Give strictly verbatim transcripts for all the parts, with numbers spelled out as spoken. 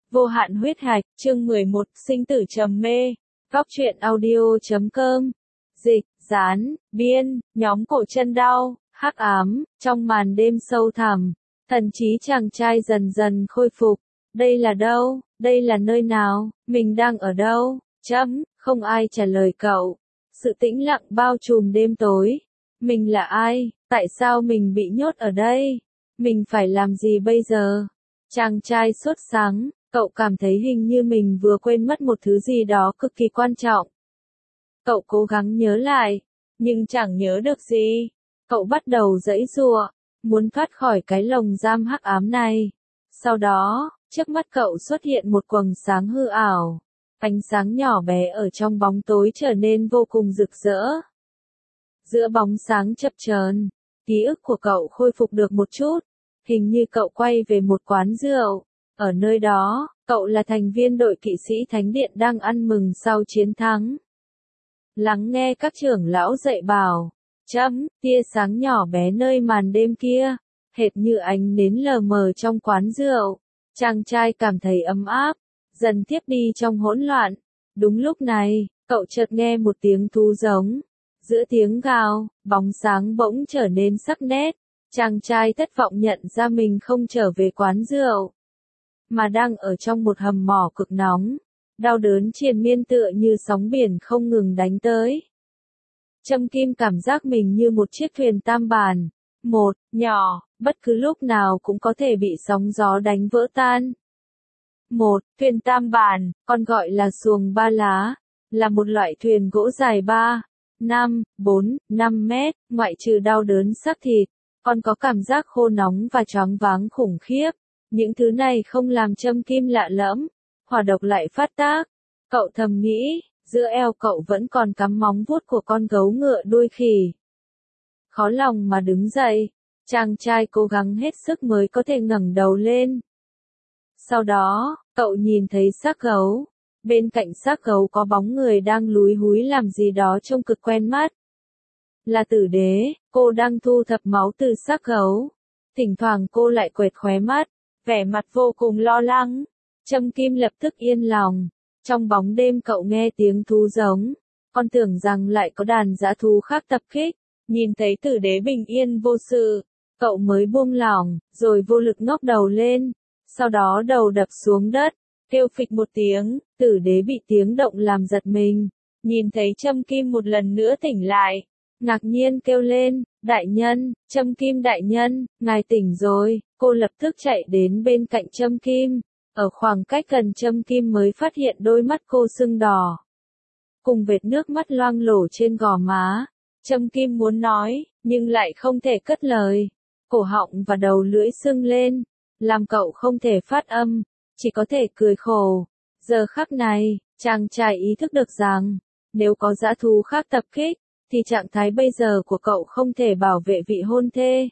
Vô hạn huyết hạch, chương mười một, sinh tử trầm mê. Góc truyện audio chấm com. Dịch, dán, biên, nhóm cổ chân đau, hắc ám, trong màn đêm sâu thẳm, thần trí chàng trai dần dần khôi phục. Đây là đâu? Đây là nơi nào? Mình đang ở đâu? Chấm, không ai trả lời cậu. Sự tĩnh lặng bao trùm đêm tối. Mình là ai? Tại sao mình bị nhốt ở đây? Mình phải làm gì bây giờ? Chàng trai sốt sắng, cậu cảm thấy hình như mình vừa quên mất một thứ gì đó cực kỳ quan trọng. Cậu cố gắng nhớ lại, nhưng chẳng nhớ được gì. Cậu bắt đầu giãy giụa, muốn thoát khỏi cái lồng giam hắc ám này. Sau đó, trước mắt cậu xuất hiện một quầng sáng hư ảo. Ánh sáng nhỏ bé ở trong bóng tối trở nên vô cùng rực rỡ. Giữa bóng sáng chập chờn, ký ức của cậu khôi phục được một chút. Hình như cậu quay về một quán rượu. Ở nơi đó, cậu là thành viên đội kỵ sĩ Thánh Điện đang ăn mừng sau chiến thắng. Lắng nghe các trưởng lão dạy bảo. Chấm, tia sáng nhỏ bé nơi màn đêm kia, hệt như ánh nến lờ mờ trong quán rượu. Chàng trai cảm thấy ấm áp, dần tiếp đi trong hỗn loạn. Đúng lúc này, cậu chợt nghe một tiếng thú giống. Giữa tiếng gào, bóng sáng bỗng trở nên sắc nét. Chàng trai thất vọng nhận ra mình không trở về quán rượu, mà đang ở trong một hầm mỏ cực nóng. Đau đớn triền miên tựa như sóng biển không ngừng đánh tới. Trâm Kim cảm giác mình như một chiếc thuyền tam bàn. Một, nhỏ, bất cứ lúc nào cũng có thể bị sóng gió đánh vỡ tan. Một, thuyền tam bàn, còn gọi là xuồng ba lá, là một loại thuyền gỗ dài ba, năm, bốn, năm mét, ngoại trừ đau đớn xác thịt, còn có cảm giác khô nóng và choáng váng khủng khiếp. Những thứ này không làm Trâm Kim lạ lẫm, hỏa độc lại phát tác. Cậu thầm nghĩ, giữa eo cậu vẫn còn cắm móng vuốt của con gấu ngựa đuôi khỉ. Khó lòng mà đứng dậy, chàng trai cố gắng hết sức mới có thể ngẩng đầu lên. Sau đó, cậu nhìn thấy xác gấu. Bên cạnh xác gấu có bóng người đang lúi húi làm gì đó trông cực quen mắt. Là Tử Đế, cô đang thu thập máu từ xác gấu. Thỉnh thoảng cô lại quệt khóe mắt, vẻ mặt vô cùng lo lắng. Trâm Kim lập tức yên lòng. Trong bóng đêm cậu nghe tiếng thú giống, còn tưởng rằng lại có đàn dã thú khác tập kích. Nhìn thấy Tử Đế bình yên vô sự, cậu mới buông lỏng, rồi vô lực ngóc đầu lên. Sau đó đầu đập xuống đất, kêu phịch một tiếng. Tử Đế bị tiếng động làm giật mình, nhìn thấy Trâm Kim một lần nữa tỉnh lại, ngạc nhiên kêu lên, đại nhân, Trâm Kim đại nhân, ngài tỉnh rồi. Cô lập tức chạy đến bên cạnh Trâm Kim, ở khoảng cách gần Trâm Kim mới phát hiện đôi mắt cô sưng đỏ, cùng vệt nước mắt loang lổ trên gò má. Trâm Kim muốn nói, nhưng lại không thể cất lời. Cổ họng và đầu lưỡi sưng lên, làm cậu không thể phát âm, chỉ có thể cười khổ. Giờ khắc này, chàng trai ý thức được rằng, nếu có dã thú khác tập kích, thì trạng thái bây giờ của cậu không thể bảo vệ vị hôn thê.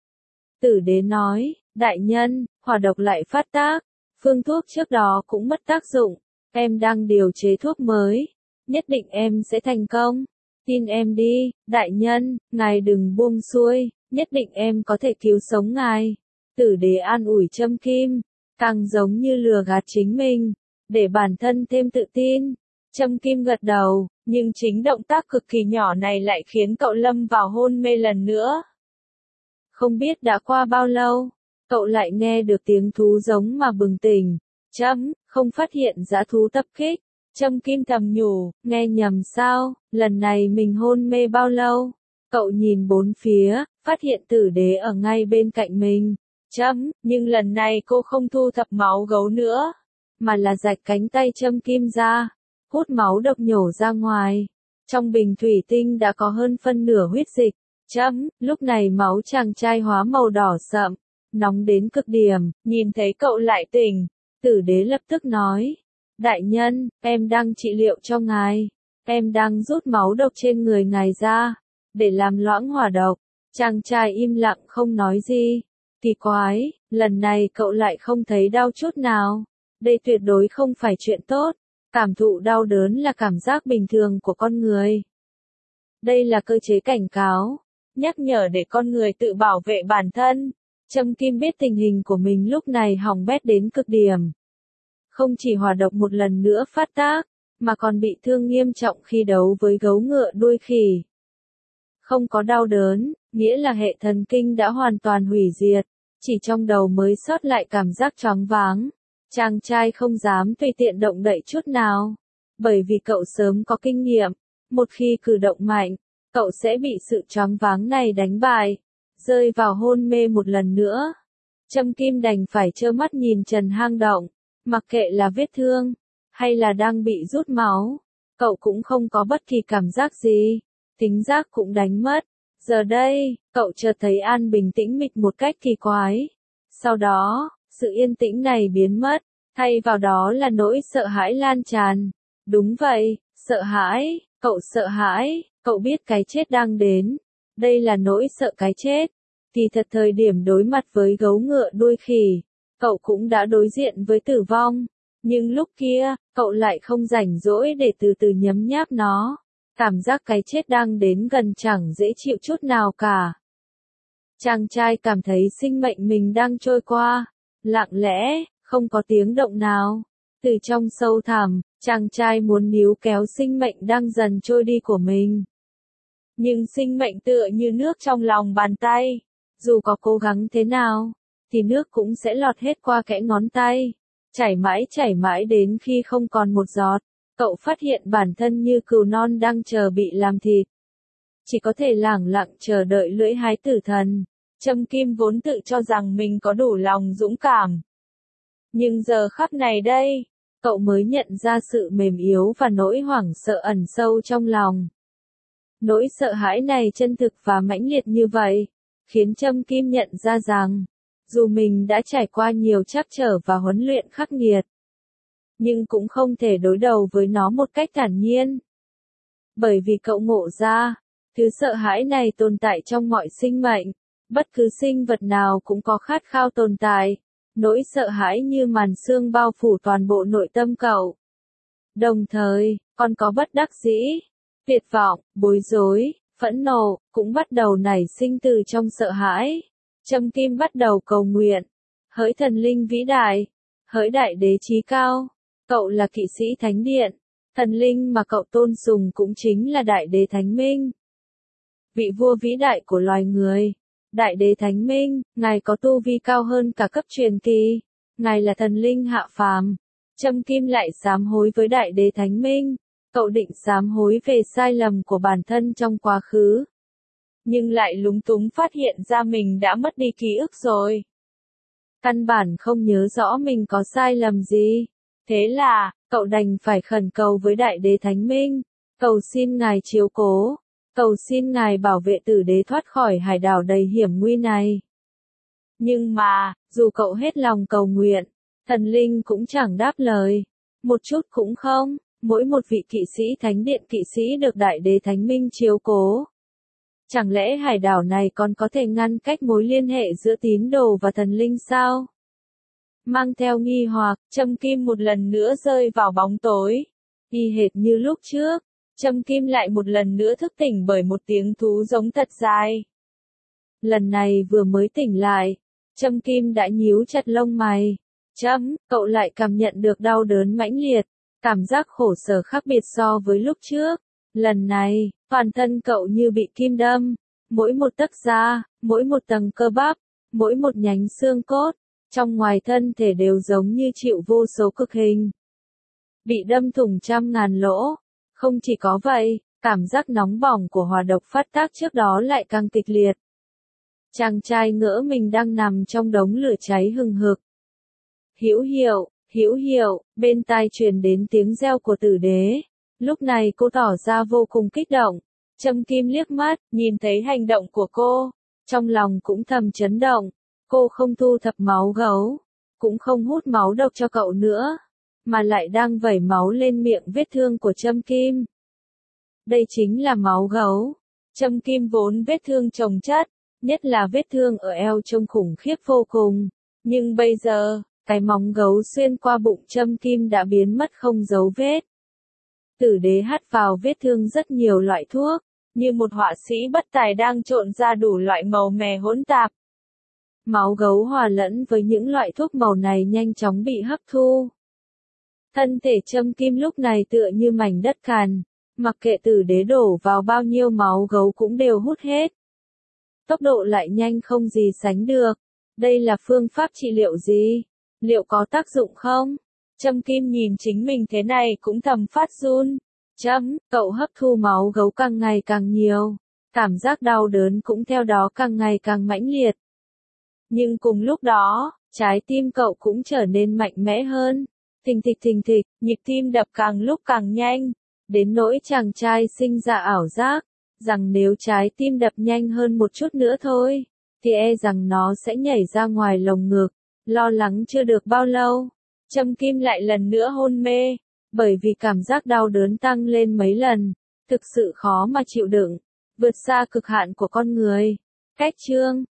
Tử Đế nói, đại nhân, hỏa độc lại phát tác, phương thuốc trước đó cũng mất tác dụng, em đang điều chế thuốc mới, nhất định em sẽ thành công. Tin em đi, đại nhân, ngài đừng buông xuôi, nhất định em có thể cứu sống ngài. Tử Đế an ủi Trâm Kim, càng giống như lừa gạt chính mình, để bản thân thêm tự tin. Trâm Kim gật đầu, nhưng chính động tác cực kỳ nhỏ này lại khiến cậu lâm vào hôn mê lần nữa. Không biết đã qua bao lâu, cậu lại nghe được tiếng thú giống mà bừng tỉnh. Chấm, không phát hiện dã thú tập kích. Trâm Kim thầm nhủ, nghe nhầm sao, lần này mình hôn mê bao lâu? Cậu nhìn bốn phía, phát hiện Tử Đế ở ngay bên cạnh mình. Chấm, nhưng lần này cô không thu thập máu gấu nữa, mà là rạch cánh tay Trâm Kim ra, hút máu độc nhổ ra ngoài. Trong bình thủy tinh đã có hơn phân nửa huyết dịch. Chấm, lúc này máu chàng trai hóa màu đỏ sậm, nóng đến cực điểm. Nhìn thấy cậu lại tỉnh, Tử Đế lập tức nói, đại nhân, em đang trị liệu cho ngài, em đang rút máu độc trên người ngài ra, để làm loãng hỏa độc. Chàng trai im lặng không nói gì. Kỳ quái, lần này cậu lại không thấy đau chút nào. Đây tuyệt đối không phải chuyện tốt. Cảm thụ đau đớn là cảm giác bình thường của con người. Đây là cơ chế cảnh cáo, nhắc nhở để con người tự bảo vệ bản thân. Trâm Kim biết tình hình của mình lúc này hỏng bét đến cực điểm. Không chỉ hỏa độc một lần nữa phát tác, mà còn bị thương nghiêm trọng khi đấu với gấu ngựa đuôi khỉ. Không có đau đớn, nghĩa là hệ thần kinh đã hoàn toàn hủy diệt, chỉ trong đầu mới sót lại cảm giác choáng váng. Chàng trai không dám tùy tiện động đậy chút nào, bởi vì cậu sớm có kinh nghiệm, một khi cử động mạnh, cậu sẽ bị sự choáng váng này đánh bại, rơi vào hôn mê một lần nữa. Trâm Kim đành phải trơ mắt nhìn Trần hang động, mặc kệ là vết thương, hay là đang bị rút máu, cậu cũng không có bất kỳ cảm giác gì, tính giác cũng đánh mất. Giờ đây, cậu chợt thấy an bình tĩnh mịch một cách kỳ quái. Sau đó, sự yên tĩnh này biến mất, thay vào đó là nỗi sợ hãi lan tràn. Đúng vậy, sợ hãi, cậu sợ hãi, cậu biết cái chết đang đến. Đây là nỗi sợ cái chết. Kỳ thật thời điểm đối mặt với gấu ngựa đuôi khỉ, cậu cũng đã đối diện với tử vong. Nhưng lúc kia, cậu lại không rảnh rỗi để từ từ nhấm nháp nó. Cảm giác cái chết đang đến gần chẳng dễ chịu chút nào cả. Chàng trai cảm thấy sinh mệnh mình đang trôi qua, lặng lẽ, không có tiếng động nào. Từ trong sâu thẳm, chàng trai muốn níu kéo sinh mệnh đang dần trôi đi của mình. Nhưng sinh mệnh tựa như nước trong lòng bàn tay, dù có cố gắng thế nào, thì nước cũng sẽ lọt hết qua kẽ ngón tay, chảy mãi chảy mãi đến khi không còn một giọt. Cậu phát hiện bản thân như cừu non đang chờ bị làm thịt. Chỉ có thể lẳng lặng chờ đợi lưỡi hái tử thần. Trâm Kim vốn tự cho rằng mình có đủ lòng dũng cảm. Nhưng giờ khắc này đây, cậu mới nhận ra sự mềm yếu và nỗi hoảng sợ ẩn sâu trong lòng. Nỗi sợ hãi này chân thực và mãnh liệt như vậy, khiến Trâm Kim nhận ra rằng, dù mình đã trải qua nhiều trắc trở và huấn luyện khắc nghiệt, nhưng cũng không thể đối đầu với nó một cách thản nhiên. Bởi vì cậu ngộ ra, thứ sợ hãi này tồn tại trong mọi sinh mệnh, bất cứ sinh vật nào cũng có khát khao tồn tại, nỗi sợ hãi như màn sương bao phủ toàn bộ nội tâm cậu. Đồng thời, còn có bất đắc dĩ, tuyệt vọng, bối rối, phẫn nộ, cũng bắt đầu nảy sinh từ trong sợ hãi. Trâm Kim bắt đầu cầu nguyện, hỡi thần linh vĩ đại, hỡi đại đế chí cao. Cậu là kỵ sĩ thánh điện, thần linh mà cậu tôn sùng cũng chính là đại đế Thánh Minh. Vị vua vĩ đại của loài người, đại đế Thánh Minh, ngài có tu vi cao hơn cả cấp truyền kỳ, ngài là thần linh hạ phàm. Trâm Kim lại sám hối với đại đế Thánh Minh, cậu định sám hối về sai lầm của bản thân trong quá khứ. Nhưng lại lúng túng phát hiện ra mình đã mất đi ký ức rồi. Căn bản không nhớ rõ mình có sai lầm gì. Thế là, cậu đành phải khẩn cầu với đại đế Thánh Minh, cầu xin ngài chiếu cố, cầu xin ngài bảo vệ tử đế thoát khỏi hải đảo đầy hiểm nguy này. Nhưng mà, dù cậu hết lòng cầu nguyện, thần linh cũng chẳng đáp lời, một chút cũng không, mỗi một vị kỵ sĩ thánh điện kỵ sĩ được đại đế Thánh Minh chiếu cố. Chẳng lẽ hải đảo này còn có thể ngăn cách mối liên hệ giữa tín đồ và thần linh sao? Mang theo nghi hoặc, Trâm Kim một lần nữa rơi vào bóng tối. Y hệt như lúc trước, Trâm Kim lại một lần nữa thức tỉnh bởi một tiếng thú giống thật dài. Lần này vừa mới tỉnh lại, Trâm Kim đã nhíu chặt lông mày. Trâm, cậu lại cảm nhận được đau đớn mãnh liệt, cảm giác khổ sở khác biệt so với lúc trước. Lần này, toàn thân cậu như bị kim đâm, mỗi một tấc da, mỗi một tầng cơ bắp, mỗi một nhánh xương cốt, trong ngoài thân thể đều giống như chịu vô số cực hình. Bị đâm thủng trăm ngàn lỗ. Không chỉ có vậy, cảm giác nóng bỏng của hỏa độc phát tác trước đó lại càng kịch liệt. Chàng trai ngỡ mình đang nằm trong đống lửa cháy hừng hực. Hữu hiệu, hữu hiệu, bên tai truyền đến tiếng reo của tử đế. Lúc này cô tỏ ra vô cùng kích động. Trâm Kim liếc mắt, nhìn thấy hành động của cô. Trong lòng cũng thầm chấn động. Cô không thu thập máu gấu, cũng không hút máu độc cho cậu nữa, mà lại đang vẩy máu lên miệng vết thương của Trâm Kim. Đây chính là máu gấu. Trâm Kim vốn vết thương chồng chất, nhất là vết thương ở eo trông khủng khiếp vô cùng. Nhưng bây giờ, cái móng gấu xuyên qua bụng Trâm Kim đã biến mất không dấu vết. Tử đế hắt vào vết thương rất nhiều loại thuốc, như một họa sĩ bất tài đang trộn ra đủ loại màu mè hỗn tạp. Máu gấu hòa lẫn với những loại thuốc màu này nhanh chóng bị hấp thu. Thân thể Trâm Kim lúc này tựa như mảnh đất cằn, mặc kệ tử đế đổ vào bao nhiêu máu gấu cũng đều hút hết. Tốc độ lại nhanh không gì sánh được. Đây là phương pháp trị liệu gì? Liệu có tác dụng không? Trâm Kim nhìn chính mình thế này cũng thầm phát run. Trâm, cậu hấp thu máu gấu càng ngày càng nhiều. Cảm giác đau đớn cũng theo đó càng ngày càng mãnh liệt. Nhưng cùng lúc đó, trái tim cậu cũng trở nên mạnh mẽ hơn. Thình thịch thình thịch, nhịp tim đập càng lúc càng nhanh. Đến nỗi chàng trai sinh ra ảo giác, rằng nếu trái tim đập nhanh hơn một chút nữa thôi, thì e rằng nó sẽ nhảy ra ngoài lồng ngực. Lo lắng chưa được bao lâu, Trâm Kim lại lần nữa hôn mê, bởi vì cảm giác đau đớn tăng lên mấy lần, thực sự khó mà chịu đựng, vượt xa cực hạn của con người. Cách chương